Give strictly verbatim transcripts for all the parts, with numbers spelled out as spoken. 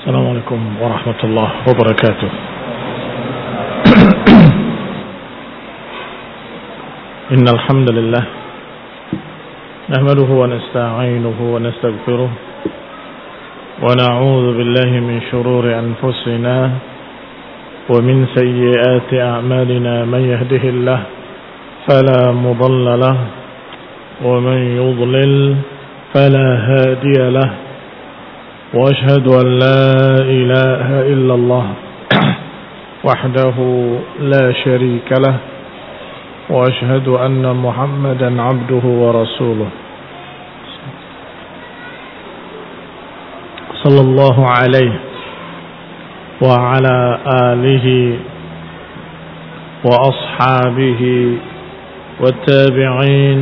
السلام عليكم ورحمة الله وبركاته. إن الحمد لله نحمده ونستعينه ونستغفره ونعوذ بالله من شرور أنفسنا ومن سيئات أعمالنا. من يهده الله فلا مضل له ومن يضلل فلا هادي له، وأشهد أن لا إله إلا الله وحده لا شريك له، وأشهد أن محمدا عبده ورسوله صلى الله عليه وعلى آله وأصحابه والتابعين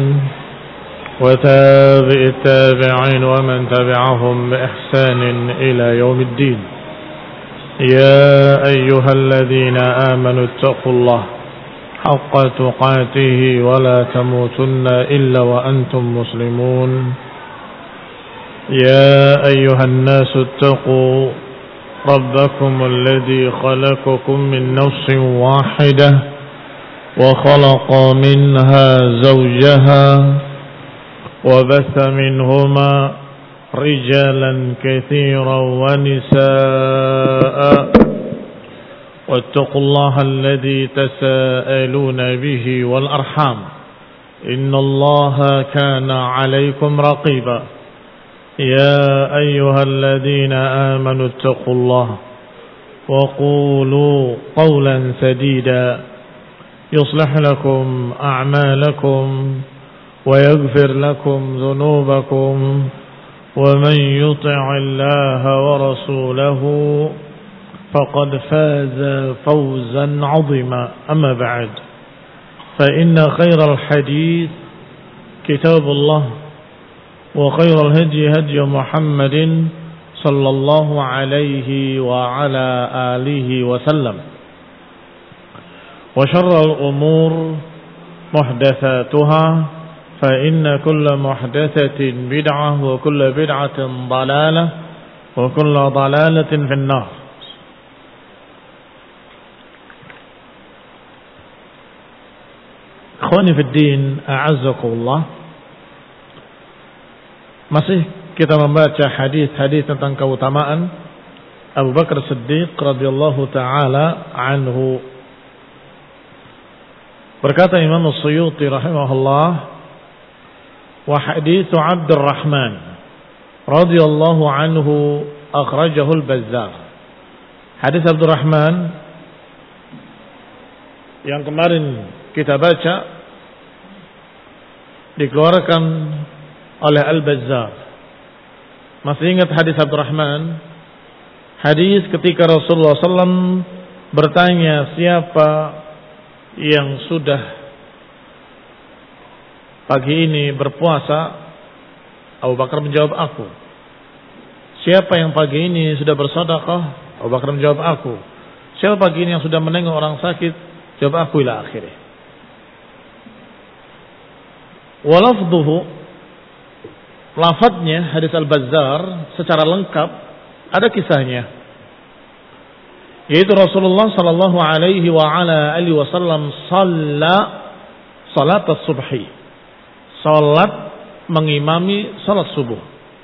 وتابع التابعين ومن تبعهم بإحسان إلى يوم الدين. يا أيها الذين آمنوا اتقوا الله حق تقاته ولا تموتن إلا وأنتم مسلمون. يا أيها الناس اتقوا ربكم الذي خلقكم من نفس واحدة وخلق منها زوجها وبث منهما رجالا كثيرا ونساء، واتقوا الله الذي تساءلون به والأرحام إن الله كان عليكم رقيبا. يا أيها الذين آمنوا اتقوا الله وقولوا قولا سديدا يصلح لكم أعمالكم ويغفر لكم ذنوبكم، ومن يطع الله ورسوله فقد فاز فوزا عظيما. أما بعد، فإن خير الحديث كتاب الله، وخير الهدي هدي محمد صلى الله عليه وعلى آله وسلم، وشر الأمور محدثاتها، فإن كل محدثة بدعة وكل بدعة ضلالة وكل ضلالة في النار. Ikhwani fi din, a'azzakumullah. Masih kita membaca hadis-hadis tentang keutamaan Abu Bakar Siddiq radhiyallahu taala anhu. Berkata Imam As-Suyuti rahimahullah, wa haditsu Abdurrahman radhiyallahu anhu akhrajahu al-Bazzar. Hadis Abdurrahman yang kemarin kita baca dikeluarkan oleh Al-Bazzar. Masih ingat hadis Abdurrahman? Hadis ketika Rasulullah sallallahu alaihi wasallam bertanya siapa yang sudah pagi ini berpuasa, Abu Bakar menjawab aku. Siapa yang pagi ini sudah bersedekah, Abu Bakar menjawab aku. Siapa pagi ini yang sudah menengok orang sakit, jawab aku, ila akhirih. Walafduhu, lafadznya hadis Al-Bazzar secara lengkap ada kisahnya, yaitu Rasulullah sallallahu alaihi wa ala alihi wasallam shalla salat as-subhi, salat mengimami salat subuh.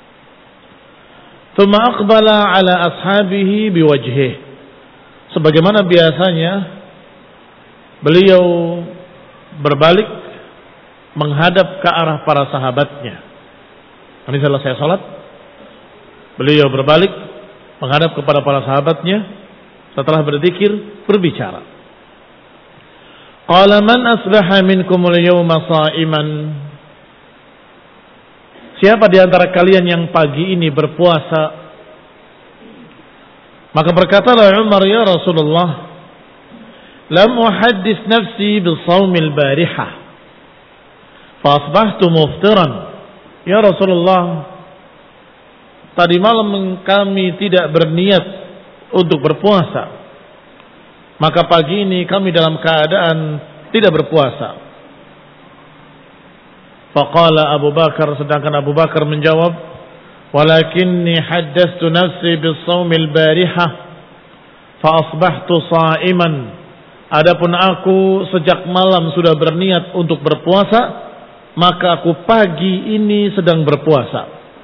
Tsumma aqbala ala ashabihi biwajhihi, sebagaimana biasanya beliau berbalik menghadap ke arah para sahabatnya. Ini selesai salat, beliau berbalik menghadap kepada para sahabatnya. Setelah berzikir, berbicara. Qala man asbaha minkumul yawma sha'iman. Siapa di antara kalian yang pagi ini berpuasa? Maka berkatalah Umar, ya Rasulullah, lam uhaddis nafsi bisawmil barihah fa asbahtu muftiran. Ya Rasulullah, tadi malam kami tidak berniat untuk berpuasa, maka pagi ini kami dalam keadaan tidak berpuasa. Faqala Abu Bakar, sedangkan Abu Bakar menjawab, walakinni haddathtu nafsi bis-shaumil barihah fa asbahtu sha'iman. Adapun aku sejak malam sudah berniat untuk berpuasa, maka aku pagi ini sedang berpuasa.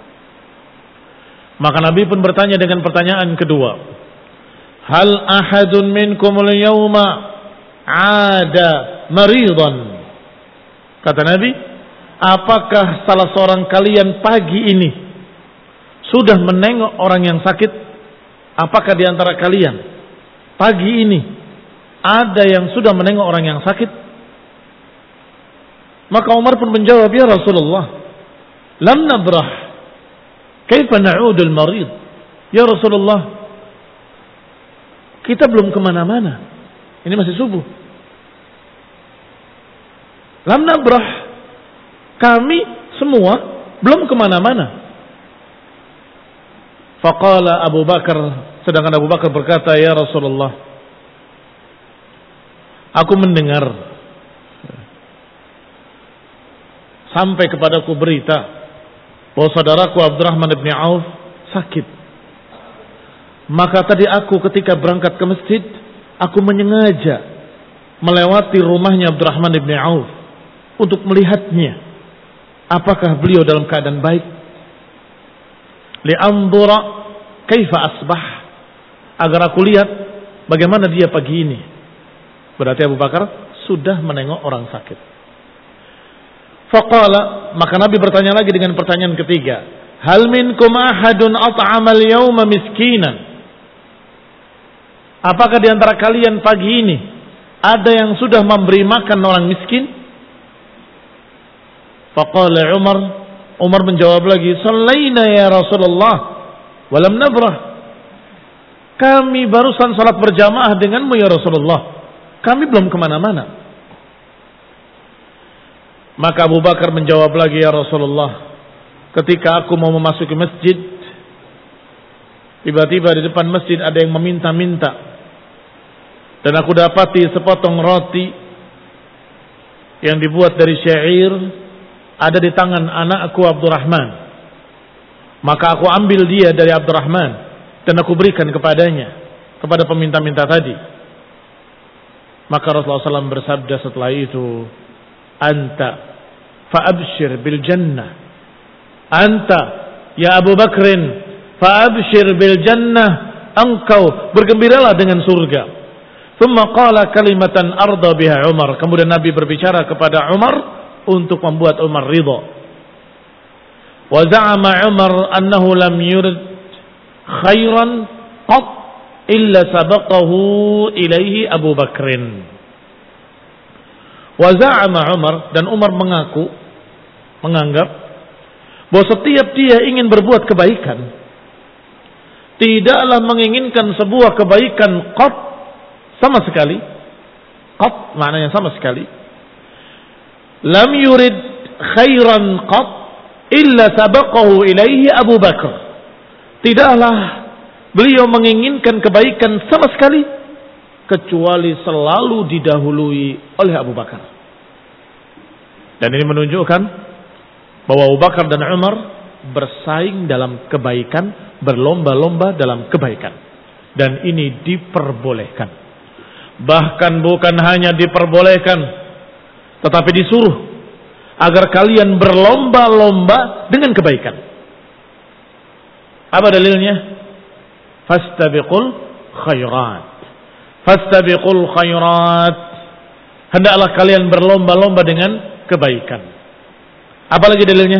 Maka Nabi pun bertanya dengan pertanyaan kedua, hal ahadun minkumul yawma ada maridan? Kata Nabi, apakah salah seorang kalian pagi ini sudah menengok orang yang sakit? Apakah di antara kalian pagi ini ada yang sudah menengok orang yang sakit? Maka Umar pun menjawab, ya Rasulullah, lam nabrah, kaifa na'udul marid? Ya Rasulullah, kita belum kemana-mana, ini masih subuh. Lam nabrah, kami semua belum kemana-mana. Faqala Abu Bakar, sedangkan Abu Bakar berkata, ya Rasulullah, aku mendengar sampai kepadaku berita bahwa saudaraku Abdurrahman bin Auf sakit. Maka tadi aku ketika berangkat ke masjid, aku menyengaja melewati rumahnya Abdurrahman bin Auf untuk melihatnya, apakah beliau dalam keadaan baik. Li'anzura kaifa asbah, agar aku lihat bagaimana dia pagi ini. Berarti Abu Bakar sudah menengok orang sakit. Faqala, maka Nabi bertanya lagi dengan pertanyaan ketiga, hal minkum ahadun at'amal yawma miskinan? Apakah di antara kalian pagi ini ada yang sudah memberi makan orang miskin? Faqala Umar, Umar menjawab lagi, sallaina ya Rasulullah walam nabrah. Kami barusan salat berjamaah denganmu ya Rasulullah, kami belum kemana-mana. Maka Abu Bakar menjawab lagi, ya Rasulullah, ketika aku mau memasuki masjid, tiba-tiba di depan masjid ada yang meminta-minta, dan aku dapati sepotong roti yang dibuat dari syair ada di tangan anakku Abdurrahman. Maka aku ambil dia dari Abdurrahman dan aku berikan kepadanya, kepada peminta-minta tadi. Maka Rasulullah shallallahu alaihi wasallam bersabda setelah itu, anta fa'abshir bil jannah, anta ya Abu Bakrin fa'abshir bil jannah, engkau bergembiralah dengan surga. Thumma qala kalimatan arda biha Umar, kemudian Nabi berbicara kepada Umar untuk membuat Umar ridha. Wa za'ama Umar annahu lam yurid khairan qat illa sabaqahu ilaihi Abu Bakrin. Wa za'ama Umar, dan Umar mengaku, menganggap bahwa setiap dia ingin berbuat kebaikan, tidaklah menginginkan sebuah kebaikan qat, sama sekali. Qat maknanya sama sekali. Lam yurid khairan qat illa sabaqahu ilaihi Abu Bakar. Tidaklah beliau menginginkan kebaikan sama sekali kecuali selalu didahului oleh Abu Bakar. Dan ini menunjukkan bahwa Abu Bakar dan Umar bersaing dalam kebaikan, berlomba-lomba dalam kebaikan. Dan ini diperbolehkan. Bahkan bukan hanya diperbolehkan, tetapi disuruh agar kalian berlomba-lomba dengan kebaikan. Apa dalilnya? Fastabiqul khairat. Fastabiqul khairat. Hendaklah kalian berlomba-lomba dengan kebaikan. Apalagi dalilnya?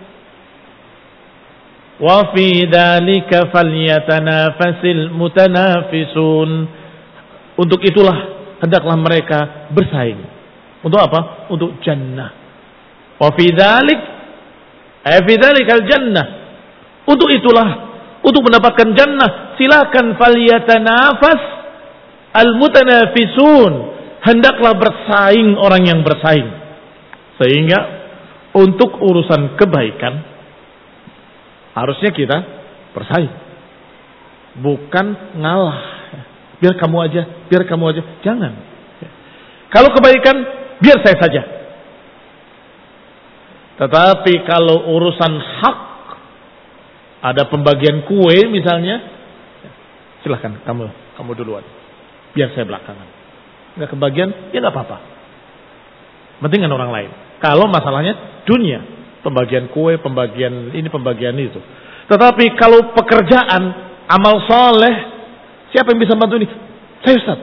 Wa fi dzalika falyatanafasil mutanafisun. Untuk itulah hendaklah mereka bersaing. Untuk apa? Untuk jannah. Wa fi dzalik ay fi dzalikal jannah. Untuk itulah, untuk mendapatkan jannah, silakan falyatanafas almutanafisun. Hendaklah bersaing orang yang bersaing. Sehingga untuk urusan kebaikan harusnya kita bersaing. Bukan ngalah. Biar kamu aja, biar kamu aja. Jangan. Kalau kebaikan, biar saya saja. Tetapi kalau urusan hak Ada pembagian kue misalnya, silahkan kamu kamu duluan, biar saya belakangan. Nggak kebagian, ya nggak apa-apa. Penting kan orang lain. Kalau masalahnya dunia, pembagian kue, pembagian ini, pembagian itu. Tetapi kalau pekerjaan, amal soleh, siapa yang bisa bantu ini? Saya Ustaz.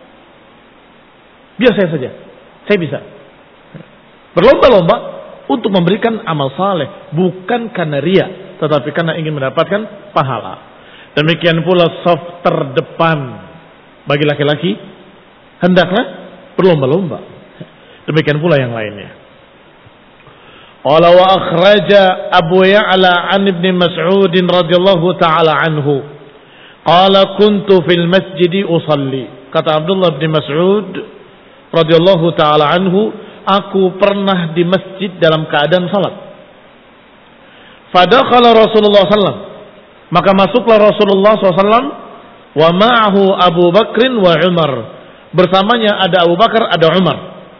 Biar saya saja, saya bisa. Berlomba-lomba untuk memberikan amal saleh, bukan karena ria, tetapi karena ingin mendapatkan pahala. Demikian pula saf terdepan bagi laki-laki hendaklah berlomba-lomba. Demikian pula yang lainnya. Qala wa akhraja Abu Ya'la an Ibn Mas'ud radhiyallahu taala anhu. Qala kuntu fil masjid usalli. Kata Abdullah bin Mas'ud radhiyallahu taala anhu, aku pernah di masjid dalam keadaan salat. Fadakhala Rasulullah sallallahu alaihi wasallam, maka masuklah Rasulullah sallallahu alaihi wasallam, wa ma'ahu Abu Bakr wa Umar, bersamanya ada Abu Bakar, ada Umar.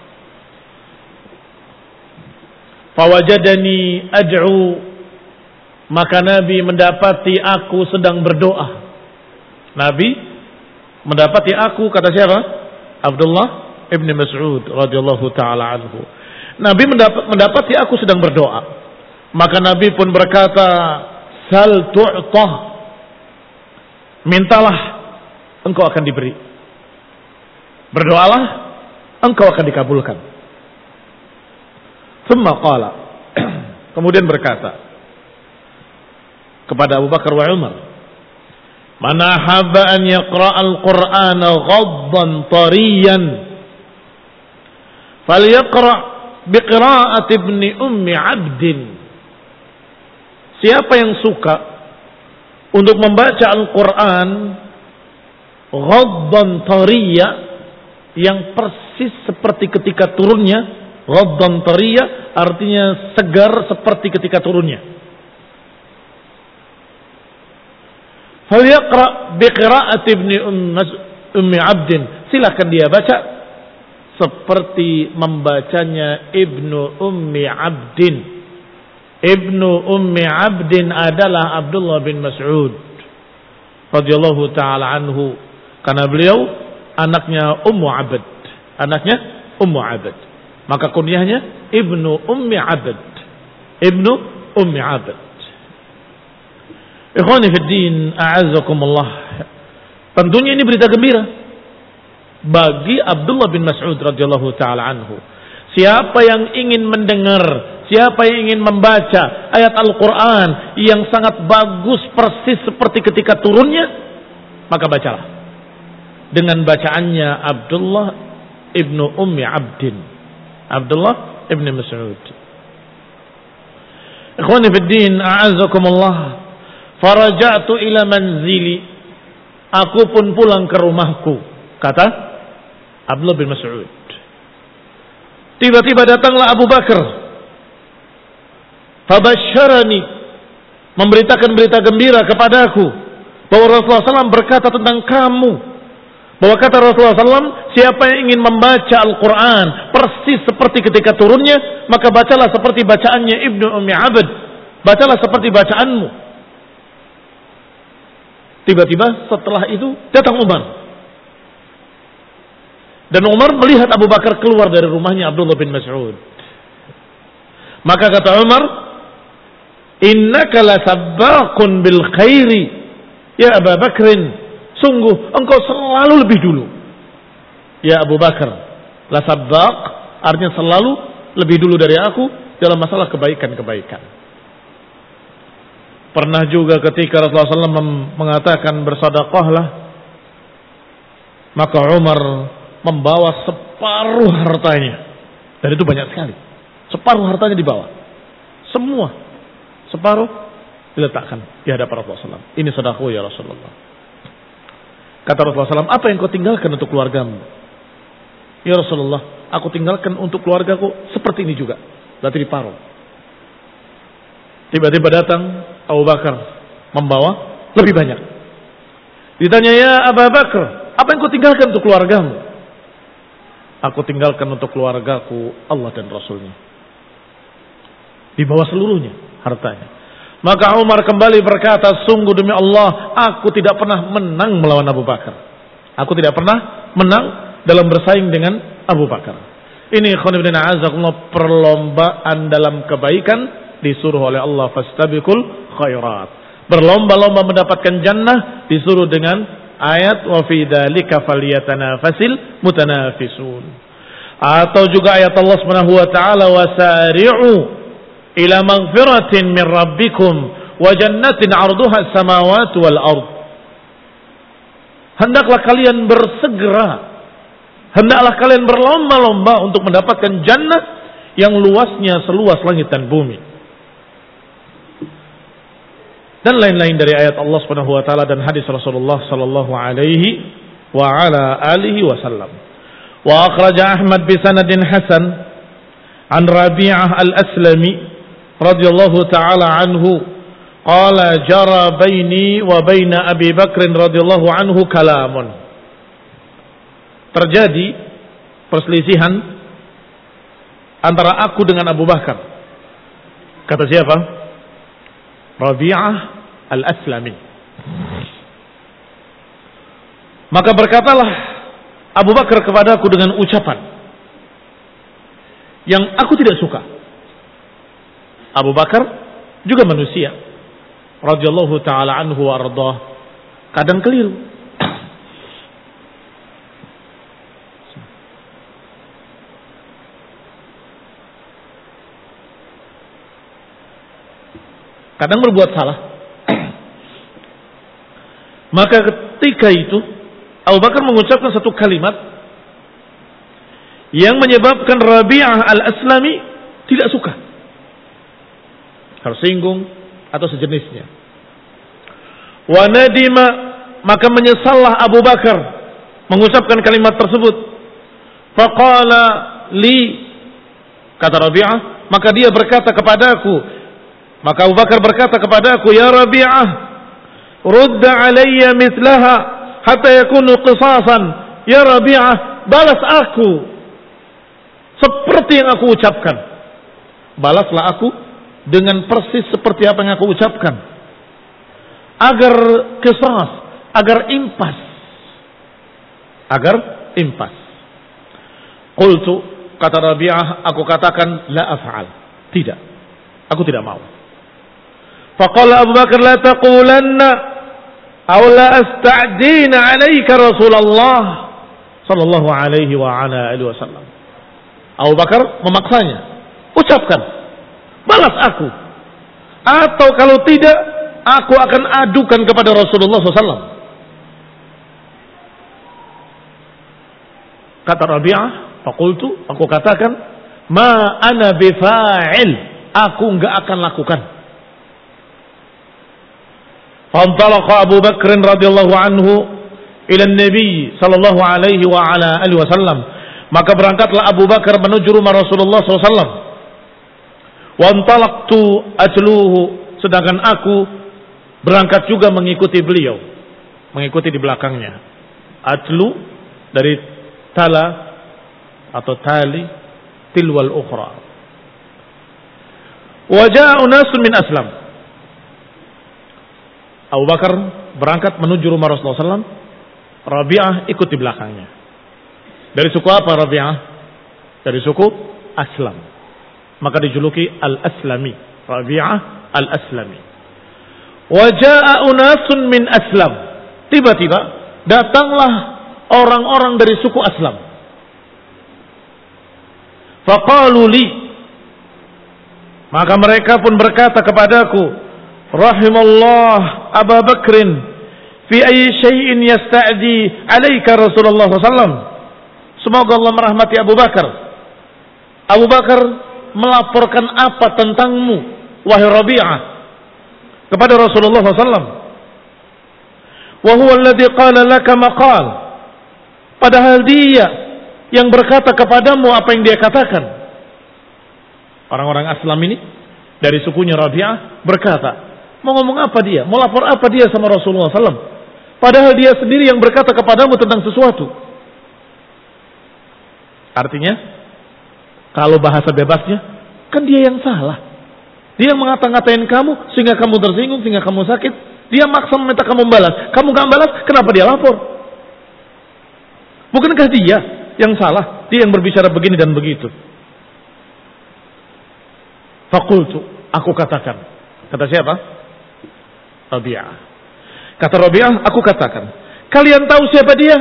Fawajadani ad'u, maka Nabi mendapati aku sedang berdoa. Nabi mendapati aku, kata siapa? Abdullah Ibn Mas'ud radhiyallahu taala anhu. Nabi mendapat, mendapati aku sedang berdoa. Maka Nabi pun berkata, "Sal tu'tah." Mintalah, engkau akan diberi. Berdoalah, engkau akan dikabulkan. Tsumma qala. Kemudian berkata kepada Abu Bakar wa Umar, "Man ahabba an yaqra' al-Qur'ana ghaddan tariyan, falyaqra' biqira'ati ibni ummi 'abdin." Siapa yang suka untuk membaca Al-Quran ghaddan tariya, yang persis seperti ketika turunnya. Ghaddan tariya artinya segar seperti ketika turunnya. Falyaqra' biqira'ati ibni ummi 'abdin, silakan dia baca seperti membacanya Ibnu Ummi Abdin. Ibnu Ummi Abdin adalah Abdullah bin Mas'ud radhiyallahu taala anhu, karena beliau anaknya Ummu Abd, anaknya Ummu Abd, maka kunyahnya Ibnu Ummi Abd, Ibnu Ummi Abd. Ikhwani fid din, a'azzakumullah. Tentunya ini berita gembira bagi Abdullah bin Mas'ud radhiyallahu taala anhu. Siapa yang ingin mendengar, siapa yang ingin membaca ayat Al-Quran yang sangat bagus persis seperti ketika turunnya, maka bacalah dengan bacaannya Abdullah ibnu Ummi Abdin, Abdullah ibnu Mas'ud. Ikhwani fid din, a'azzakumullah. Faraja'tu ila manzili, aku pun pulang ke rumahku, kata Abdullah bin Mas'ud. Tiba-tiba datanglah Abu Bakar, fabasyarani, memberitakan berita gembira kepadaku bahwa Rasulullah sallallahu alaihi wasallam berkata tentang kamu, bahwa kata Rasulullah sallallahu alaihi wasallam, siapa yang ingin membaca Al-Quran persis seperti ketika turunnya, maka bacalah seperti bacaannya Ibnu Ummi Abd, bacalah seperti bacaanmu. Tiba-tiba setelah itu datang Umar. Dan Umar melihat Abu Bakar keluar dari rumahnya Abdullah bin Mas'ud. Maka kata Umar, "Innaka lasabbaqun bil khairi ya Abu Bakrin." Sungguh engkau selalu lebih dulu, ya Abu Bakar. Lasabbaq artinya selalu lebih dulu dari aku dalam masalah kebaikan-kebaikan. Pernah juga ketika Rasulullah sallallahu alaihi wasallam mengatakan bersedekahlah, maka Umar membawa separuh hartanya, dan itu banyak sekali. Separuh hartanya dibawa, semua separuh diletakkan di hadapan Rasulullah sallallahu alaihi wasallam. Ini sedekah ya Rasulullah. Kata Rasulullah sallallahu alaihi wasallam, apa yang kau tinggalkan untuk keluargamu? Ya Rasulullah, aku tinggalkan untuk keluargaku seperti ini juga, berarti diparuh. Tiba-tiba datang Abu Bakar membawa lebih banyak. Ditanya, ya Abu Bakar, apa yang kau tinggalkan untuk keluargamu? Aku tinggalkan untuk keluargaku Allah dan Rasulnya. Dibawa seluruhnya hartanya. Maka Umar kembali berkata, sungguh demi Allah, aku tidak pernah menang melawan Abu Bakar. Aku tidak pernah menang dalam bersaing dengan Abu Bakar. Ini ikhwan fillah azakumullah, perlombaan dalam kebaikan disuruh oleh Allah, fastabiqul khairat. Berlomba-lomba mendapatkan jannah disuruh dengan ayat wa fi dzalika falyatanafasil mutanafisun. Atau juga ayat Allah Subhanahu wa taala, wasari'u ila maghfiratin min rabbikum wa jannatin 'arduha as-samawati wal ard. Hendaklah kalian bersegera, hendaklah kalian berlomba-lomba untuk mendapatkan jannah yang luasnya seluas langit dan bumi. Dan lain-lain dari ayat Allah Subhanahu wa taala dan hadis Rasulullah sallallahu alaihi wa ala alihi wasallam. Wa akhraja Ahmad bi sanadin hasan an Rabi'ah al-Aslami radhiyallahu ta'ala anhu qala jara baini wa baina Abi Bakr radhiyallahu anhu kalamun. Terjadi perselisihan antara aku dengan Abu Bakar. Kata siapa? Rabi'ah al-Aslami. Maka berkatalah Abu Bakar kepadaku dengan ucapan yang aku tidak suka. Abu Bakar juga manusia, radhiyallahu taala anhu wa ardhah, kadang keliru. Kadang berbuat salah. Maka ketika itu Abu Bakar mengucapkan satu kalimat yang menyebabkan Rabi'ah al-Aslami tidak suka, tersinggung atau sejenisnya. Wa nadima, maka menyesallah Abu Bakar mengucapkan kalimat tersebut. Faqala li, kata Rabi'ah, maka dia berkata kepadaku, maka Abu Bakar berkata kepadaku, ya Rabi'ah, rudda alayya mithlaha hatta yakunu qisasan. Ya Rabi'ah, balas aku seperti yang aku ucapkan. Balaslah aku dengan persis seperti apa yang aku ucapkan, agar qisas, agar impas, agar impas. Qultu, kata Rabi'ah, aku katakan la af'al, tidak, aku tidak mau. Faqala Abu Bakar, la taqulanna aw la asta'dina 'alaika Rasulullah sallallahu alaihi wa ala alihi wasallam. Abu Bakar memaksanya, ucapkan, balas aku, atau kalau tidak aku akan adukan kepada Rasulullah sallallahu alaihi wasallam. Kata Rabi'ah, faqultu, aku katakan, ma ana bifa'il, aku enggak akan lakukan. Fantalaqa Abu Bakr radhiyallahu anhu ila Nabi sallallahu alaihi wa ala alihi wasallam. Maka berangkatlah Abu Bakar menuju rumah Rasulullah sallallahu alaihi wasallam. Wa antalaqtu atluhu, sedangkan aku berangkat juga mengikuti beliau, mengikuti di belakangnya. Atlu dari tala atau tali, tilwal ukhra. Wa jaa unasun min Aslam. Abu Bakar berangkat menuju rumah Rasulullah sallallahu alaihi wasallam. Rabi'ah ikut di belakangnya. Dari suku apa Rabi'ah? Dari suku Aslam. Maka dijuluki Al-Aslami. Rabi'ah Al-Aslami. Wa jaa unasun min Aslam. Tiba-tiba datanglah orang-orang dari suku Aslam. Faqalu li, maka mereka pun berkata kepadaku, rahimallah Abu Bakrin fi ayyi syai'in yasta'di 'alaika Rasulullah sallallahu alaihi wasallam. Semoga Allah merahmati Abu Bakar. Abu Bakar melaporkan apa tentangmu, wahai Rabi'ah, kepada Rasulullah sallallahu alaihi wasallam. Wa huwa alladhi qala laka maqal, padahal dia yang berkata kepadamu apa yang dia katakan. Orang-orang Aslam ini dari sukunya Rabi'ah berkata, mau ngomong apa dia, mau lapor apa dia sama Rasulullah sallallahu alaihi wasallam, padahal dia sendiri yang berkata kepadamu tentang sesuatu. Artinya, kalau bahasa bebasnya, kan dia yang salah. Dia mengata-ngatain kamu sehingga kamu tersinggung, sehingga kamu sakit. Dia maksa meminta kamu balas. Kamu gak balas, kenapa dia lapor? Bukankah dia yang salah? Dia yang berbicara begini dan begitu. Fakultu, aku katakan. Kata siapa? Rabi'ah. Kata Rabi'ah, aku katakan. Kalian tahu siapa dia?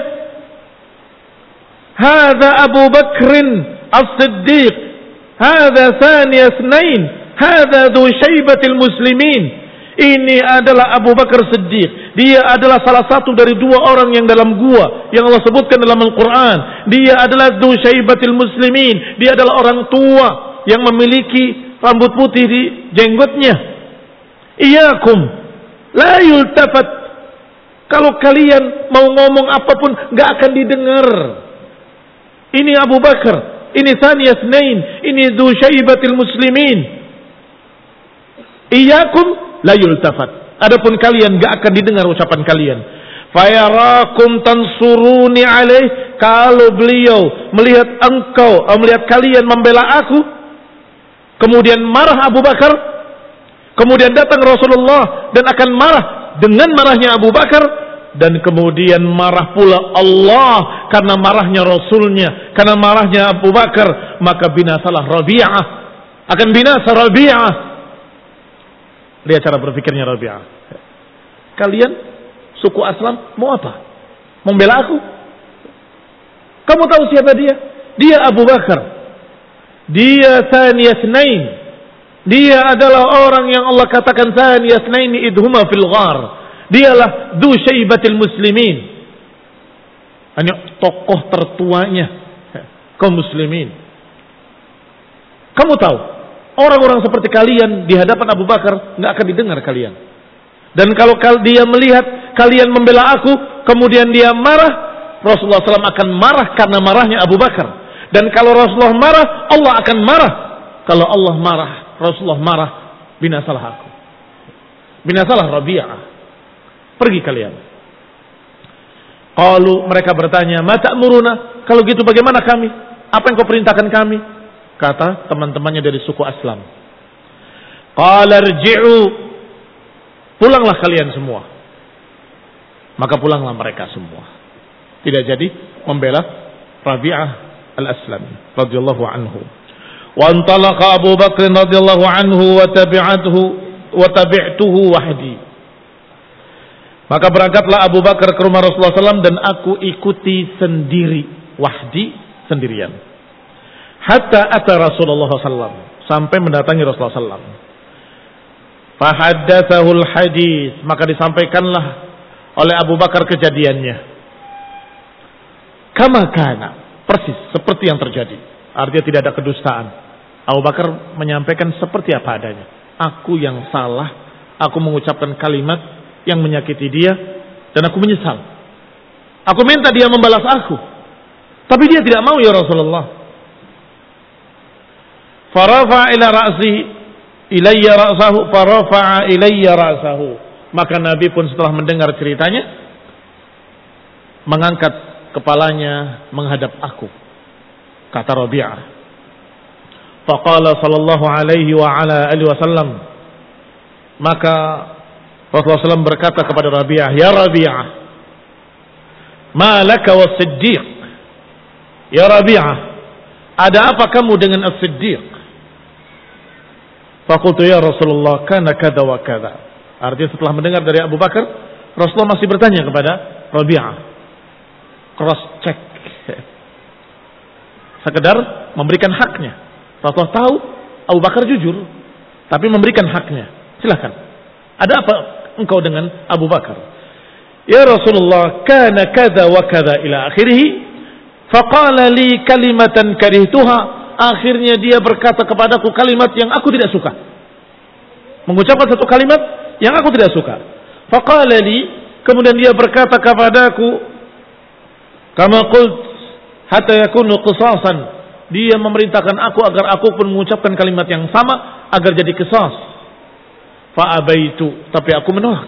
Hadza Abu Bakrin As-Siddiq. Hadza Thani Itsnain. Hadza Dzu Syaibatil Muslimin. Ini adalah Abu Bakar Siddiq. Dia adalah salah satu dari dua orang yang dalam gua yang Allah sebutkan dalam Al-Quran. Dia adalah Dzu Syaibatil Muslimin. Dia adalah orang tua yang memiliki rambut putih di jenggotnya. Iyakum la yultafat. Kalau kalian mau ngomong apapun gak akan didengar. Ini Abu Bakar, ini Tsani Itsnain, ini Dzu Syaibatil Muslimin. Iyakum la yultafat. Adapun kalian gak akan didengar ucapan kalian. Fayarakum tansuruni alaih. Kalau beliau melihat engkau, melihat kalian membela aku, kemudian marah Abu Bakar, kemudian datang Rasulullah dan akan marah dengan marahnya Abu Bakar, dan kemudian marah pula Allah karena marahnya Rasulnya, karena marahnya Abu Bakar, maka binasalah Rabi'ah, akan binasa Rabi'ah. Lihat cara berpikirnya Rabi'ah. Kalian suku Aslam mau apa? Membela aku? Kamu tahu siapa dia? Dia Abu Bakar. Dia Tsani Itsnain. Dia adalah orang yang Allah katakan Tsani Itsnain idhuma fil ghar. Dialah Dzu Syaibatil Muslimin. Hanya tokoh tertuanya kaum muslimin. Kamu tahu, orang-orang seperti kalian di hadapan Abu Bakar nggak akan didengar kalian. Dan kalau dia melihat kalian membela aku, kemudian dia marah, Rasulullah shallallahu alaihi wasallam akan marah karena marahnya Abu Bakar. Dan kalau Rasulullah marah, Allah akan marah. Kalau Allah marah, Rasulullah marah, binasalah aku. Binasalah Rabi'ah. Pergi kalian. Qalu, mereka bertanya, ma ta'muruna? Kalau gitu bagaimana kami? Apa yang kau perintahkan kami? Kata teman-temannya dari suku Aslam. Qala irji'u. Pulanglah kalian semua. Maka pulanglah mereka semua. Tidak jadi membela Rabi'ah al-Aslami radhiyallahu anhu. Wa antalaqa Abu Bakr radhiyallahu anhu wa tabi'atuhu wa tabi'tuhu wahdi. Maka berangkatlah Abu Bakar ke rumah Rasulullah sallallahu alaihi wasallam dan aku ikuti sendiri, wahdi, sendirian. Hatta ata Rasulullah sallallahu alaihi wasallam, sampai mendatangi Rasulullah sallallahu alaihi wasallam. Fahaddatsahul hadis, maka disampaikanlah oleh Abu Bakar kejadiannya. Kama kana, persis seperti yang terjadi. Artinya tidak ada kedustaan. Abu Bakar menyampaikan seperti apa adanya. Aku yang salah, aku mengucapkan kalimat yang menyakiti dia, dan aku menyesal. Aku minta dia membalas aku, tapi dia tidak mau, ya Rasulullah. Farafa ila ra'si ilayya ra'sahu, farafa'a ilayya ra'sahu. Maka Nabi pun setelah mendengar ceritanya, mengangkat kepalanya menghadap aku. Kata Rabi'ah. Faqala sallallahu alaihi wa ala alihi wasallam. Maka Rasulullah shallallahu alaihi wasallam berkata kepada Rabi'ah, ya Rabi'ah, ma laka was-Siddiq? Ya Rabi'ah, ada apa kamu dengan As-Siddiq? Faqultu ya Rasulullah, kana kada wa kada. Artinya setelah mendengar dari Abu Bakar, Rasulullah masih bertanya kepada Rabi'ah. Cross check. Sekedar memberikan haknya. Rasulullah tahu Abu Bakar jujur, tapi memberikan haknya. Silakan. Ada apa engkau dengan Abu Bakar? Ya Rasulullah, kana kada wa kada ila akhirih. Faqala li kalimatan karihtuha. Akhirnya dia berkata kepadaku kalimat yang aku tidak suka. Mengucapkan satu kalimat yang aku tidak suka. Faqala li, kemudian dia berkata kepadaku, kama qult hatta yakunu qisasan. Dia memerintahkan aku agar aku pun mengucapkan kalimat yang sama agar jadi qisas. Fa abaitu, tapi aku menolak.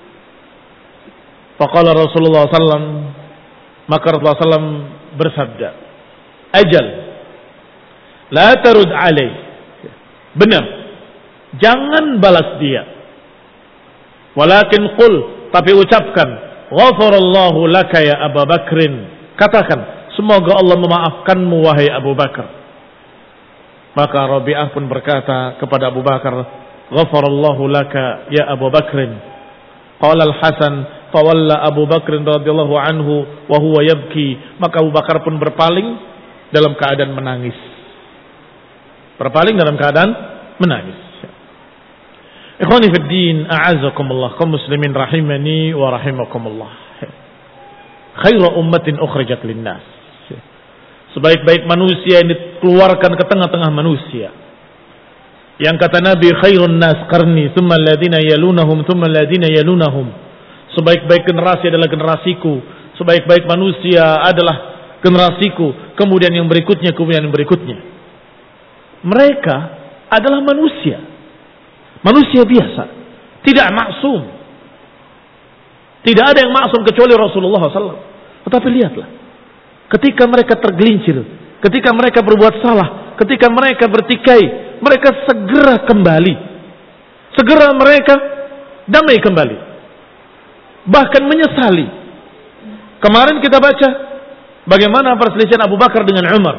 Faqala Rasulullah sallallahu alaihi wasallam, maka Rasulullah sallallahu alaihi wasallam bersabda, ajal la tarud alaih. Benar, Jangan balas dia. Walakin qul, tapi ucapkan, ghafarallahu laka ya Abu Bakrin. Katakan, semoga Allah memaafkanmu wahai Abu Bakar. Maka Rabi'ah pun berkata kepada Abu Bakar, ghafarallahu laka ya Abu Bakrin. Qala Al-Hasan, fawalla Abu Bakrin radhiyallahu anhu wa huwa yabki. Maka Abu Bakar pun berpaling dalam keadaan menangis. Berpaling dalam keadaan menangis. Ikhwani fid din, a'azakumullah, kaum muslimin rahimani wa rahimakumullah. Khairu ummatin ukhrijat linnas. Sebaik-baik manusia yang dikeluarkan ke tengah-tengah manusia. Yang kata Nabi, khairun nas qarni, thumma alladhina yalunahum, thumma alladhina yalunahum. Sebaik-baik generasi adalah generasiku. Sebaik-baik manusia adalah generasiku. Kemudian yang berikutnya, kemudian yang berikutnya. Mereka adalah manusia. Manusia biasa. Tidak maksum. Tidak ada yang maksum kecuali Rasulullah shallallahu alaihi wasallam. Tetapi lihatlah. Ketika mereka tergelincir. Ketika mereka berbuat salah. Ketika mereka bertikai. Mereka segera kembali. Segera mereka damai kembali. Bahkan menyesali. Kemarin kita baca. Bagaimana perselisihan Abu Bakar dengan Umar.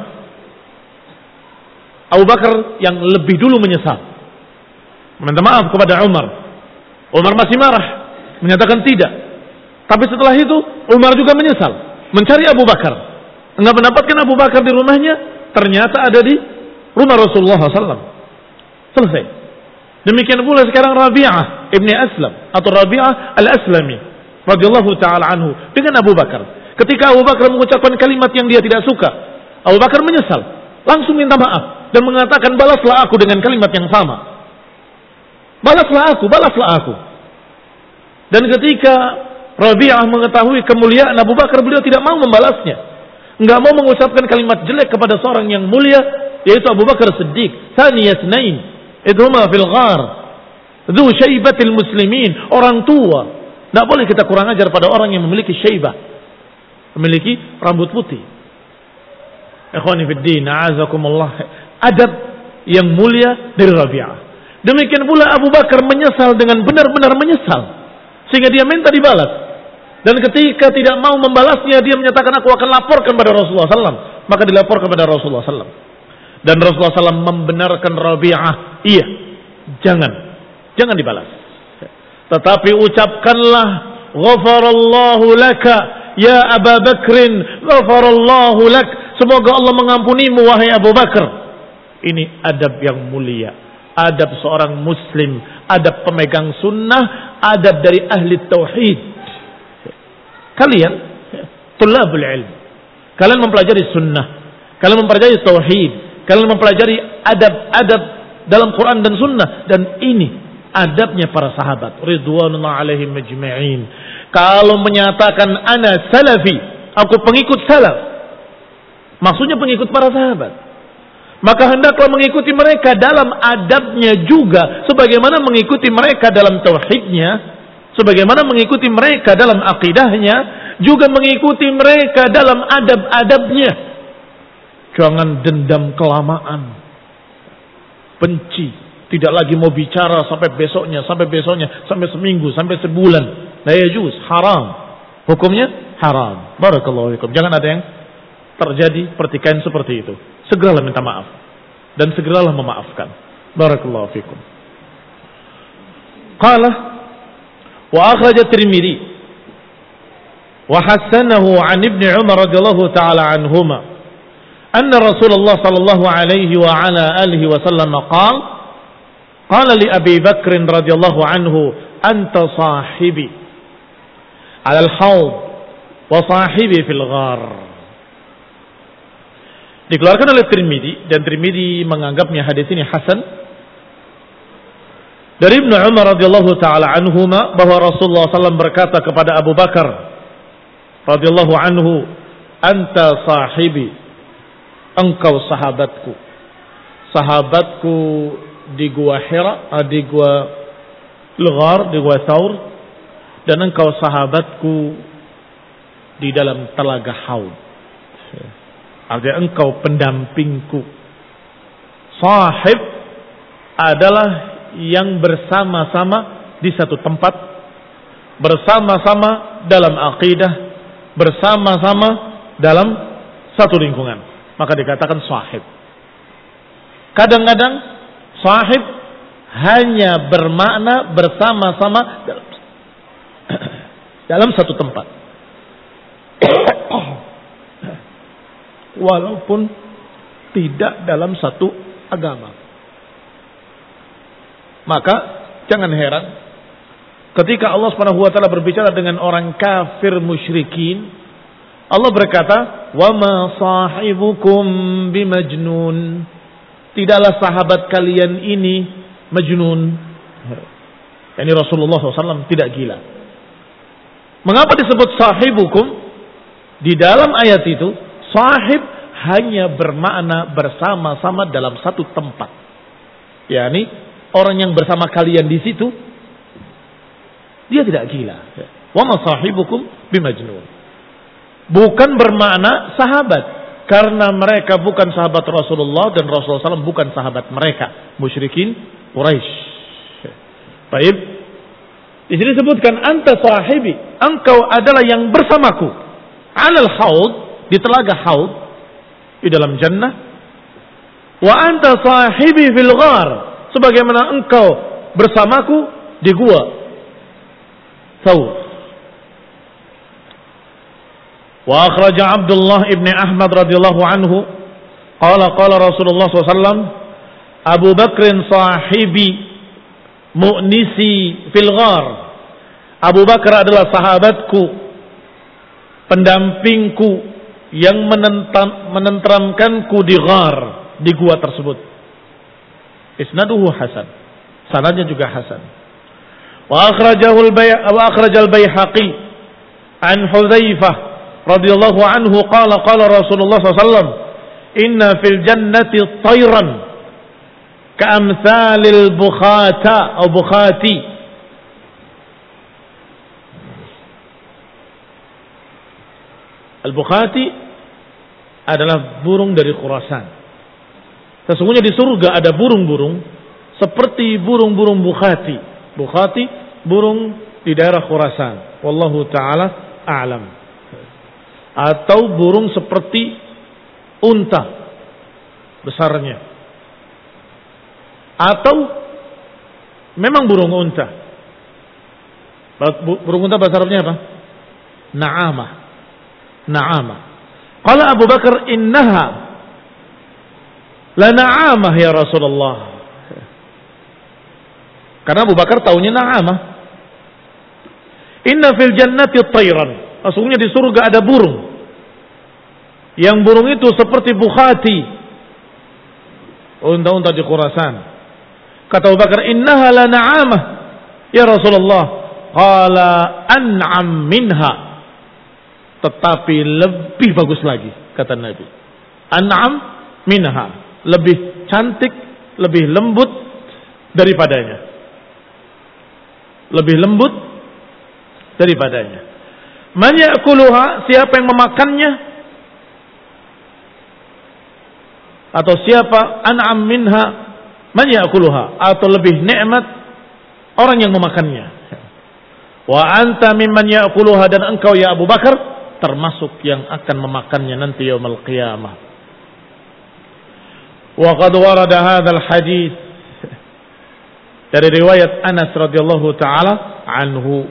Abu Bakar yang lebih dulu menyesal. Minta maaf kepada Umar. Umar masih marah. Menyatakan tidak. Tapi setelah itu Umar juga menyesal. Mencari Abu Bakar. Enggak mendapatkan Abu Bakar di rumahnya. Ternyata ada di rumah Rasulullah shallallahu alaihi wasallam. Selesai. Demikian pula sekarang Rabi'ah ibni Aslam. Atau Rabi'ah al-Aslami. Radiyallahu ta'ala anhu. Dengan Abu Bakar. Ketika Abu Bakar mengucapkan kalimat yang dia tidak suka. Abu Bakar menyesal. Langsung minta maaf. Dan mengatakan balaslah aku dengan kalimat yang sama. Balaslah aku, balaslah aku. Dan ketika Rabi'ah mengetahui kemuliaan Abu Bakar, beliau tidak mau membalasnya. Enggak mau mengucapkan kalimat jelek kepada seorang yang mulia, yaitu Abu Bakar Siddiq. Thaniyasnain, idhuma fil ghar, dzu syaibatil muslimin, orang tua. Enggak boleh kita kurang ajar pada orang yang memiliki syaibah, memiliki rambut putih. Ikhwani fid din, a'azakumullah. Adab yang mulia dari Rabi'ah. Demikian pula Abu Bakar menyesal dengan benar-benar menyesal. Sehingga dia minta dibalas. Dan ketika tidak mau membalasnya, dia menyatakan aku akan laporkan pada Rasulullah shallallahu alaihi wasallam. Maka dilaporkan kepada Rasulullah shallallahu alaihi wasallam. Dan Rasulullah shallallahu alaihi wasallam membenarkan Rabi'ah. Iya, jangan. Jangan dibalas. Tetapi ucapkanlah, ghafarallahu laka, ya Abu Bakrin, ghafarallahu lak. Semoga Allah mengampunimu, wahai Abu Bakar. Ini adab yang mulia. Adab seorang muslim, adab pemegang sunnah, adab dari ahli tauhid. Kalian tulabul ilm, kalian mempelajari sunnah, kalian mempelajari tauhid, kalian mempelajari adab-adab dalam Quran dan sunnah. Dan ini adabnya para sahabat ridwanullah alaihim majma'in. Kalau menyatakan ana salafi, aku pengikut salaf, maksudnya pengikut para sahabat. Maka hendaklah mengikuti mereka dalam adabnya juga. Sebagaimana mengikuti mereka dalam tauhidnya. Sebagaimana mengikuti mereka dalam akidahnya. Juga mengikuti mereka dalam adab-adabnya. Jangan dendam kelamaan. Benci. Tidak lagi mau bicara sampai besoknya. Sampai besoknya. Sampai seminggu. Sampai sebulan. La yajuz. Haram. Hukumnya haram. Barakallahu fikum. Jangan ada yang terjadi pertikaian seperti itu. Segeralah minta maaf dan segeralah memaafkan. Barakallahu fikum. Qala wa akhraj at-Tirmidzi wa hasanahu an Ibnu Umar radhiyallahu ta'ala anhuma anna Rasulullah sallallahu alaihi wa ala alihi wa sallam qala qala li Abi Bakr radhiyallahu anhu anta sahibi 'ala al-hawd wa sahibi fil ghar. Dikeluarkan oleh Tirmidzi, dan Tirmidzi menganggapnya hadis ini hasan dari Ibnu Umar radhiyallahu taala anhuma bahwa Rasulullah sallallahu alaihi wasallam berkata kepada Abu Bakar radhiyallahu anhu, anta sahibi, engkau sahabatku, sahabatku di gua Hira, di gua Al-Ghar, di gua Thaur, dan engkau sahabatku di dalam telaga Haud. Artinya engkau pendampingku. Sahib adalah yang bersama-sama di satu tempat, bersama-sama dalam akidah, bersama-sama dalam satu lingkungan, maka dikatakan sahib. Kadang-kadang sahib hanya bermakna bersama-sama dalam, dalam satu tempat, walaupun tidak dalam satu agama. Maka jangan heran ketika Allah Subhanahu wa taala berbicara dengan orang kafir musyrikin, Allah berkata, "Wa ma sahibukum bimajnun." Tidaklah sahabat kalian ini majnun. Yani Rasulullah shallallahu alaihi wasallam tidak gila. Mengapa disebut sahibukum? Di dalam ayat itu, sahib hanya bermakna bersama-sama dalam satu tempat. Yani orang yang bersama kalian di situ, dia tidak gila. Wa ma sahibukum bimajnun. Bukan bermakna sahabat, karena mereka bukan sahabat Rasulullah dan Rasulullah shallallahu alaihi wasallam bukan sahabat mereka, musyrikin Quraisy. Baik. Di sini disebutkan anta sahibi, engkau adalah yang bersamaku. Alal haud, di telaga haud di dalam jannah. Wa anta sahibi fil ghar, sebagaimana engkau bersamaku di gua Thawr. Wa akhraja Abdullah ibn Ahmad radhiyallahu anhu qala qala Rasulullah sallallahu alaihi wasallam, Abu Bakrin sahibi mu'nisi fil ghar. Abu Bakar adalah sahabatku, pendampingku yang menentam, menenteramkanku di ghar, di gua tersebut. Isnaduhu hasan, sanadnya juga hasan. Wa akhrajahu al-Bay' wa akhrajal Baihaqi an Hudzaifah radhiyallahu anhu qala qala Rasulullah sallallahu alaihi wasallam, inna fil jannati tayran ka'amthalil bukhata atau bukhati. Al-bukhati adalah burung dari Khurasan. Sesungguhnya di surga ada burung-burung seperti burung-burung bukhati. Bukhati burung di daerah Khurasan. Wallahu taala a'lam. Atau burung seperti unta besarnya. Atau memang burung unta. Burung unta bahasa Arabnya apa? Na'amah. Na'amah. Qala Abu Bakar, innaha la na'amah ya Rasulullah. Karena Abu Bakar taunya na'amah. Inna fil jannati tayran. Sesungguhnya di surga ada burung. Yang burung itu seperti bukhati, unta-unta di Khurasan. Kata Abu Bakar, innaha la na'amah ya Rasulullah. Qala an'am minha. Tetapi lebih bagus lagi, kata Nabi. An'am minha, lebih cantik, lebih lembut daripadanya. Lebih lembut daripadanya. Man ya'kuluha, siapa yang memakannya? Atau siapa an'am minha, man ya'kuluha, atau lebih nikmat orang yang memakannya. Wa anta mimman ya'kuluha, dan engkau ya Abu Bakar termasuk yang akan memakannya nanti yaumul qiyamah. Wa qad warada hadzal hadis dari riwayat Anas radhiyallahu taala anhu.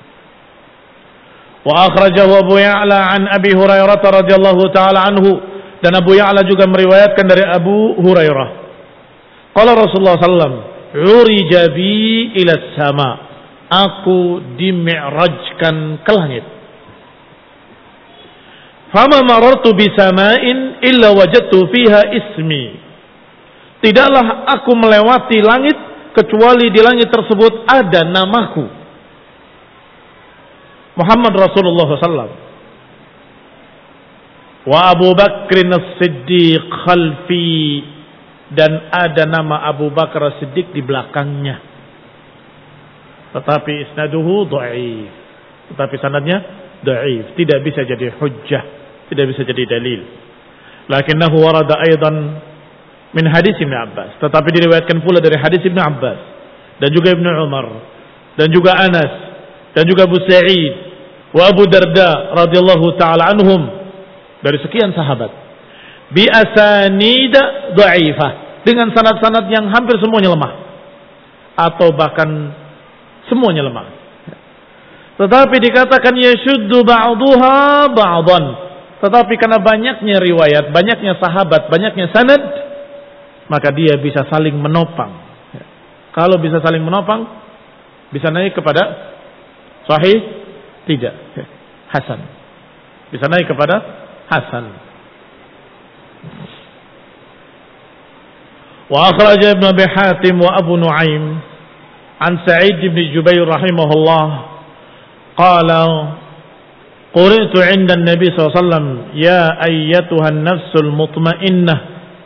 Wa akhrajahu Abu Ya'la an Abi Hurairah radhiyallahu taala anhu, dan Abu Ya'la juga meriwayatkan dari Abu Hurairah. Qala Rasulullah sallallahu alaihi wasallam, "Urija bi ila sama." Aku dimi'rajkan ke langit. Fama marartu bisama'in illa wajadtu fiha ismi. Tidaklah aku melewati langit kecuali di langit tersebut ada namaku. Muhammad Rasulullah sallallahu alaihi wasallam. Wa Abu Bakrin as-Siddiq khalfi, dan ada nama Abu Bakar as-Siddiq di belakangnya. Tetapi isnaduhu dhaif. Tetapi sanadnya dhaif, tidak bisa jadi hujjah, tidak bisa jadi dalil. Lakinnahu warada aidan min hadis Ibn Abbas, tetapi diriwayatkan pula dari hadis Ibn Abbas dan juga Ibnu Umar, dan juga Anas, dan juga Abu Sa'id, wa Abu Darda radhiyallahu taala anhum, dari sekian sahabat, bi asanida dhaifah, dengan sanad-sanad yang hampir semuanya lemah atau bahkan semuanya lemah. Tetapi dikatakan yashuddu ba'duha ba'dan, tetapi karena banyaknya riwayat, banyaknya sahabat, banyaknya sanad, maka dia bisa saling menopang. Kalau bisa saling menopang, bisa naik kepada sahih? Tidak, hasan. Bisa naik kepada hasan. Wa akhraja Ibn Abi Hatim wa Abu Nuaim an Sa'id bin Jubair rahimahullah qala quri'tu 'inda an-nabi sallallahu alaihi wasallam ya ayyatuha an-nafsul mutmainnah.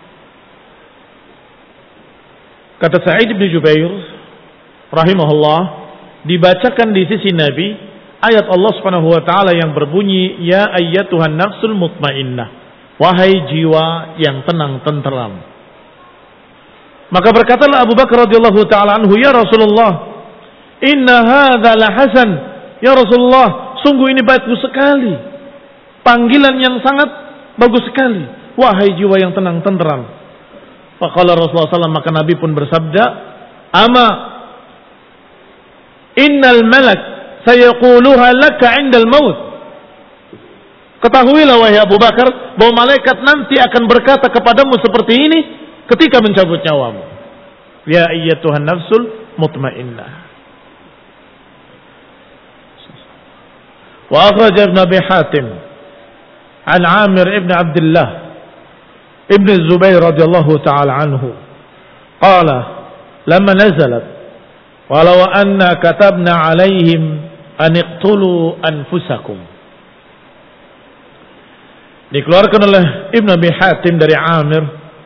Kata Sa'id bin Jubair rahimahullah, dibacakan di sisi Nabi ayat Allah Subhanahu wa taala yang berbunyi ya ayyatuhan nafsul mutmainnah, wahai jiwa yang tenang tenteram. Maka berkatalah Abu Bakar radhiyallahu taala anhu, ya Rasulullah, inna hadza la hasan. Ya Rasulullah, sungguh ini bagus sekali. Panggilan yang sangat bagus sekali. Wahai jiwa yang tenang tenteram. Faqala Rasulullah sallallahu alaihi wasallam, maka Nabi pun bersabda, ama innal malak sayaquluha laka 'indal maut. Ketahuilah wahai Abu Bakar, bahwa malaikat nanti akan berkata kepadamu seperti ini ketika mencabut nyawamu. Ya ayyatuhan nafsul mutmainnah. Wa akhraja Ibn Abi Hatim an Amir ibn Abdullah ibn Zubair radhiyallahu ta'ala anhu qala lamma nazalat walau anna katabna alaihim an iqtulu anfusakum. Dikeluarkan oleh Ibn Abi Hatim dari Amir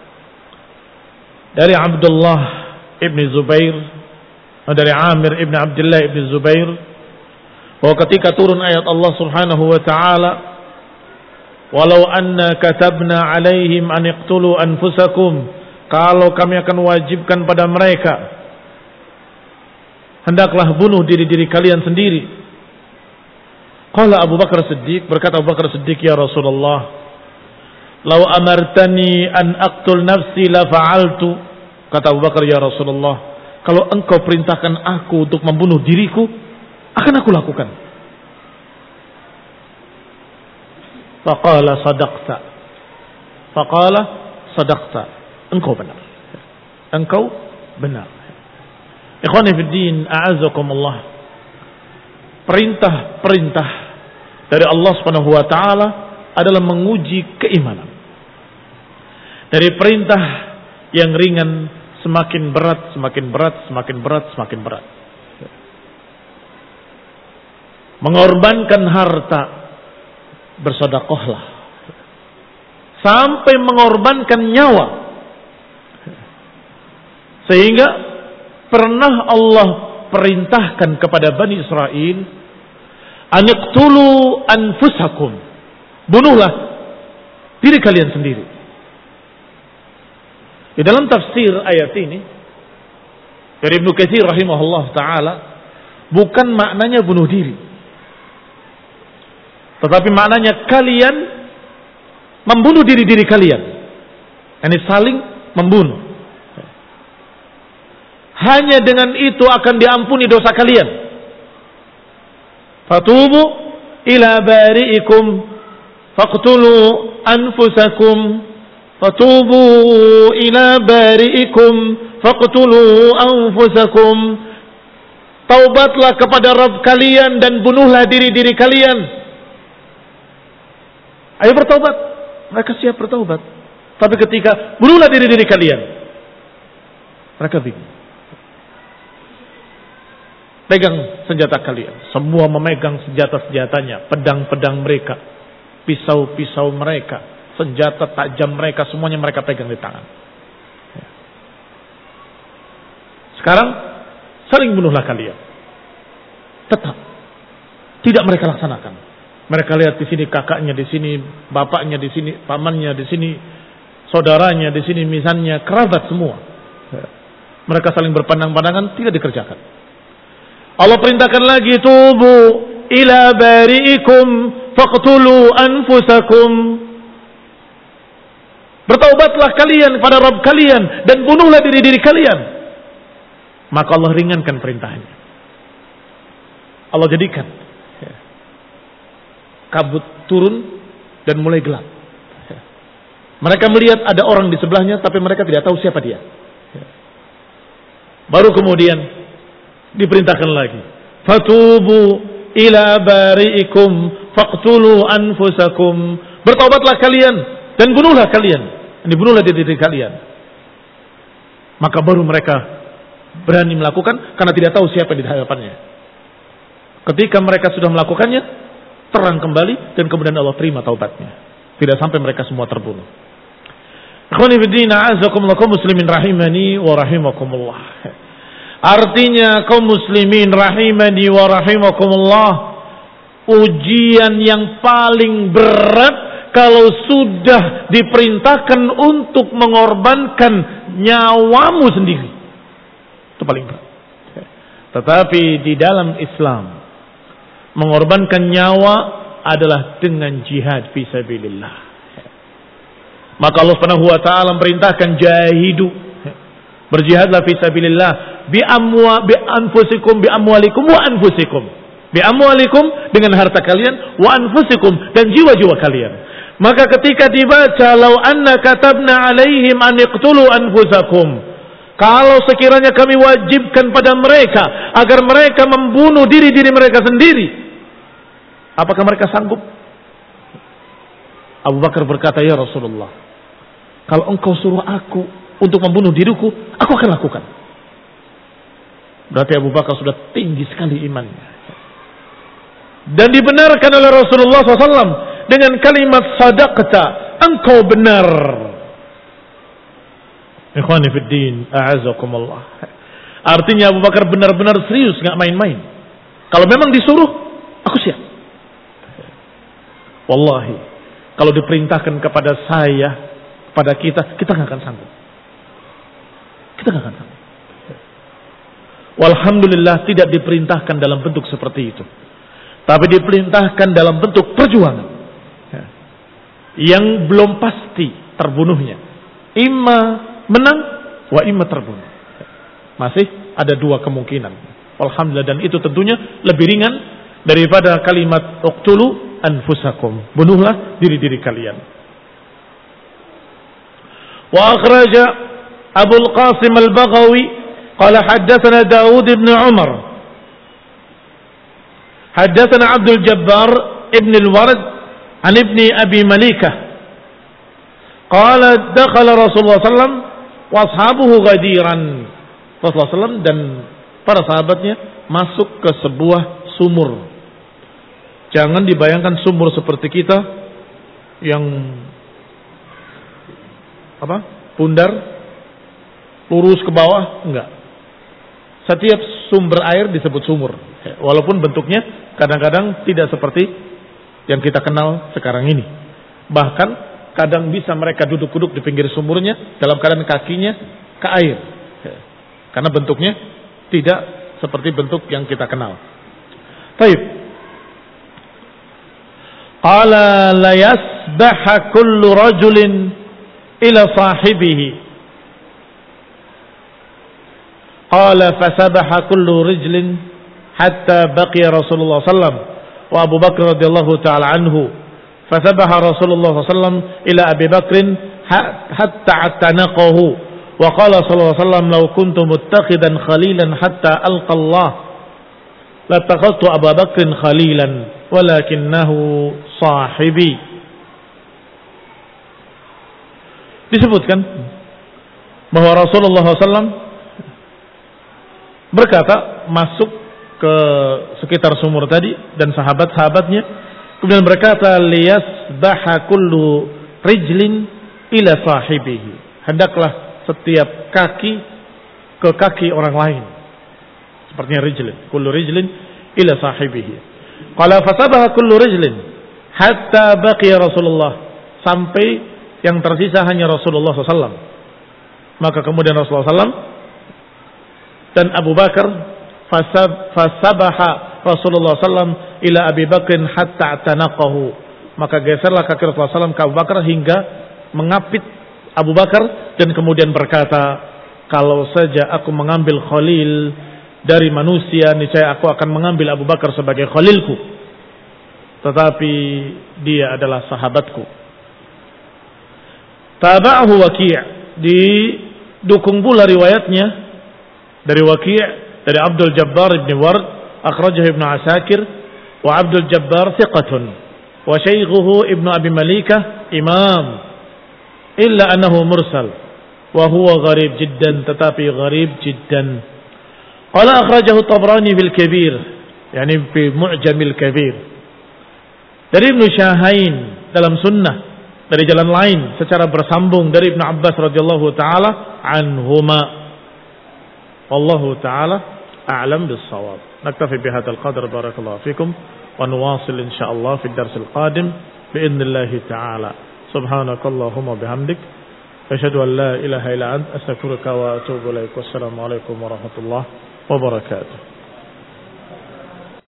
dari Abdullah ibn Zubair, dari Amir ibn Abdullah ibn Zubair, bahwa ketika turun ayat Allah Subhanahu wa taala, walau anna katabna alaihim an iqtulu anfusakum, kalau kami akan wajibkan pada mereka hendaklah bunuh diri-diri kalian sendiri. Qala Abu Bakar Siddiq, berkata Abu Bakar Siddiq, ya Rasulullah, lau amartani an aqtul nafsi la fa'altu. Kata Abu Bakar, ya Rasulullah, kalau engkau perintahkan aku untuk membunuh diriku, akan aku lakukan. Faqala sadaqta. Faqala sadaqta. Engkau benar. Engkau benar. Ikhwani fid din, a'azzakumullah. Perintah-perintah dari Allah Subhanahu wa taala adalah menguji keimanan. Dari perintah yang ringan semakin berat, semakin berat, semakin berat, semakin berat. Mengorbankan harta, bersedekahlah. Sampai mengorbankan nyawa. Sehingga pernah Allah perintahkan kepada Bani Israel, aniqtulu anfusakum, bunuhlah diri kalian sendiri. Di dalam tafsir ayat ini dari Ibnu Katsir rahimahullah taala, bukan maknanya bunuh diri, tetapi maknanya kalian membunuh diri-diri kalian. Ini saling membunuh. Hanya dengan itu akan diampuni dosa kalian. Fatubu ila bari'ikum faqtulu anfusakum. Fatubu ila bari'ikum faqtulu anfusakum. Taubatlah kepada Rabb kalian dan bunuhlah diri-diri kalian. Ayo bertaubat. Mereka siap bertaubat. Tapi ketika bunuhlah diri-diri kalian, mereka bingung. Pegang senjata kalian. Semua memegang senjata-senjatanya. Pedang-pedang mereka. Pisau-pisau mereka. Senjata tajam mereka. Semuanya mereka pegang di tangan. Sekarang saling bunuhlah kalian. Tetap. Tidak mereka laksanakan. Mereka lihat di sini kakaknya, di sini bapaknya, di sini pamannya, di sini saudaranya, di sini misalnya kerabat semua. Mereka saling berpandang-pandangan, tidak dikerjakan. Allah perintahkan lagi, tubu ila bari'ikum faqtulu anfusakum. Bertaubatlah kalian kepada Rabb kalian dan bunuhlah diri-diri kalian. Maka Allah ringankan perintahnya. Allah jadikan kabut turun dan mulai gelap. Mereka melihat ada orang di sebelahnya, tapi mereka tidak tahu siapa dia. Baru kemudian diperintahkan lagi, fatubu ila bari'ikum faqtulu anfusakum. Bertaubatlah kalian dan bunuhlah kalian, dibunuhlah diri, diri kalian. Maka baru mereka berani melakukan karena tidak tahu siapa di hadapannya. Ketika mereka sudah melakukannya, terang kembali dan kemudian Allah terima taubatnya. Tidak sampai mereka semua terbunuh. Ikhwani fiddin, a'azakumullah, kaum muslimin rahimani wa rahimakumullah. Artinya kaum muslimin rahimani wa rahimakumullah, ujian yang paling berat kalau sudah diperintahkan untuk mengorbankan nyawamu sendiri. Itu paling berat. Tetapi di dalam Islam, mengorbankan nyawa adalah dengan jihad fisabilillah. Maka Allah Subhanahu wa taala memerintahkan jahidu, berjihadlah fisabilillah bi amwa bi anfusikum bi amwalikum wa anfusikum. Bi amwalikum dengan harta kalian, wa anfusikum dan jiwa-jiwa kalian. Maka ketika dibaca law anna katabna alaihim an iqtulu anfusakum, kalau sekiranya kami wajibkan pada mereka agar mereka membunuh diri-diri mereka sendiri, apakah mereka sanggup? Abu Bakar berkata, ya Rasulullah, kalau engkau suruh aku untuk membunuh diriku, aku akan lakukan. Berarti Abu Bakar sudah tinggi sekali imannya. Dan dibenarkan oleh Rasulullah shallallahu alaihi wasallam dengan kalimat sadaqta, engkau benar. Ikhwani fiddin, a'azakumullah. Artinya Abu Bakar benar-benar serius, nggak main-main. Kalau memang disuruh, aku siap. Wallahi, kalau diperintahkan kepada saya, kepada kita, kita nggak akan sanggup. Kita nggak akan sanggup. Walhamdulillah tidak diperintahkan dalam bentuk seperti itu, tapi diperintahkan dalam bentuk perjuangan yang belum pasti terbunuhnya. Imma menang, wa imma terbunuh. Masih ada dua kemungkinan. Alhamdulillah, dan itu tentunya lebih ringan daripada kalimat uqtulu anfusakum, bunuhlah diri-diri kalian. Wa akhraja Abu al-Qasim al-Baghawi qala haddatsana Daud ibn Umar haddatsana Abdul Jabbar ibn al-Ward an ibni Abi Malikah qala dakhala Rasulullah sallallahu alaihi wasallam wa ashabuhu ghadiran. Rasulullah sallallahu alaihi wasallam dan para sahabatnya masuk ke sebuah sumur. Jangan dibayangkan sumur seperti kita yang apa? Pundar lurus ke bawah, enggak. Setiap sumber air disebut sumur, walaupun bentuknya kadang-kadang tidak seperti yang kita kenal sekarang ini. Bahkan kadang bisa mereka duduk-duduk di pinggir sumurnya dalam keadaan kakinya ke air, karena bentuknya tidak seperti bentuk yang kita kenal. Baik. Qala la yasbaha kullu rajulin ila sahibihi. Qala fasabaha kullu rijlin hatta baqiya Rasulullah sallallahu alaihi wasallam wa Abu Bakr radhiyallahu ta'ala anhu. Fasabaha Rasulullah sallallahu alaihi wasallam ila Abi Bakr hatta atanaqahu wa qala sallallahu alaihi wasallam law kuntu muttakhidan khalilan hatta alqa Allah latakhadtu Abu Bakr khalilan walakinnahu sahibi. Disebutkan bahwa Rasulullah sallallahu alaihi wasallam berkata masuk ke sekitar sumur tadi dan sahabat-sahabatnya, kemudian berkata liyasbaha kullu rijlin ila sahibihi, hendaklah setiap kaki ke kaki orang lain, sepertinya rijlin, kullu rijlin ila sahibihi. Qala fasabaha kullu rijlin hatta baqiya Rasulullah, sampai yang tersisa hanya Rasulullah sallallahu alaihi wasallam. Maka kemudian Rasulullah sallallahu alaihi wasallam dan Abu Bakar, fasab, fasabaha Rasulullah sallallahu alaihi wasallam ila Abi Bakrin hatta tanaqahu. Maka geserlah kaki Rasulullah sallallahu alaihi wasallam ke Abu Bakar hingga mengapit Abu Bakar dan kemudian berkata, kalau saja aku mengambil khalil dari manusia, niscaya aku akan mengambil Abu Bakar sebagai khalilku. Tetapi dia adalah sahabatku. Taba'ahu Waki', didukung pula riwayatnya dari Waki', dari Abdul Jabbar ibn Ward, akhrajahu Ibnu Asakir, wa Abdul Jabbar thiqatun, wa syaykhuhu Ibnu Abi Malikah imam, illa annahu mursal, wa huwa gharib jiddan, tetapi gharib jiddan. Qala akhrajahu Tabrani bil Kabir, yani fi Mu'jamil Kabir. Dari Ibnu Syahain dalam sunnah, dari jalan lain secara bersambung dari Ibnu Abbas radhiyallahu taala anhuma. Wallahu taala a'lam bis-shawab. Naktafi bihadzal qadar, barakallahu fikum, wa nuwasil insyaallah fi ad-dars al-qadim bi'idznillah taala. Subhanakallahumma bihamdik, asyhadu an la ilaha illa anta, astaghfiruka wa atubu ilaik. Wassalamu alaikum warahmatullahi wabarakatuh.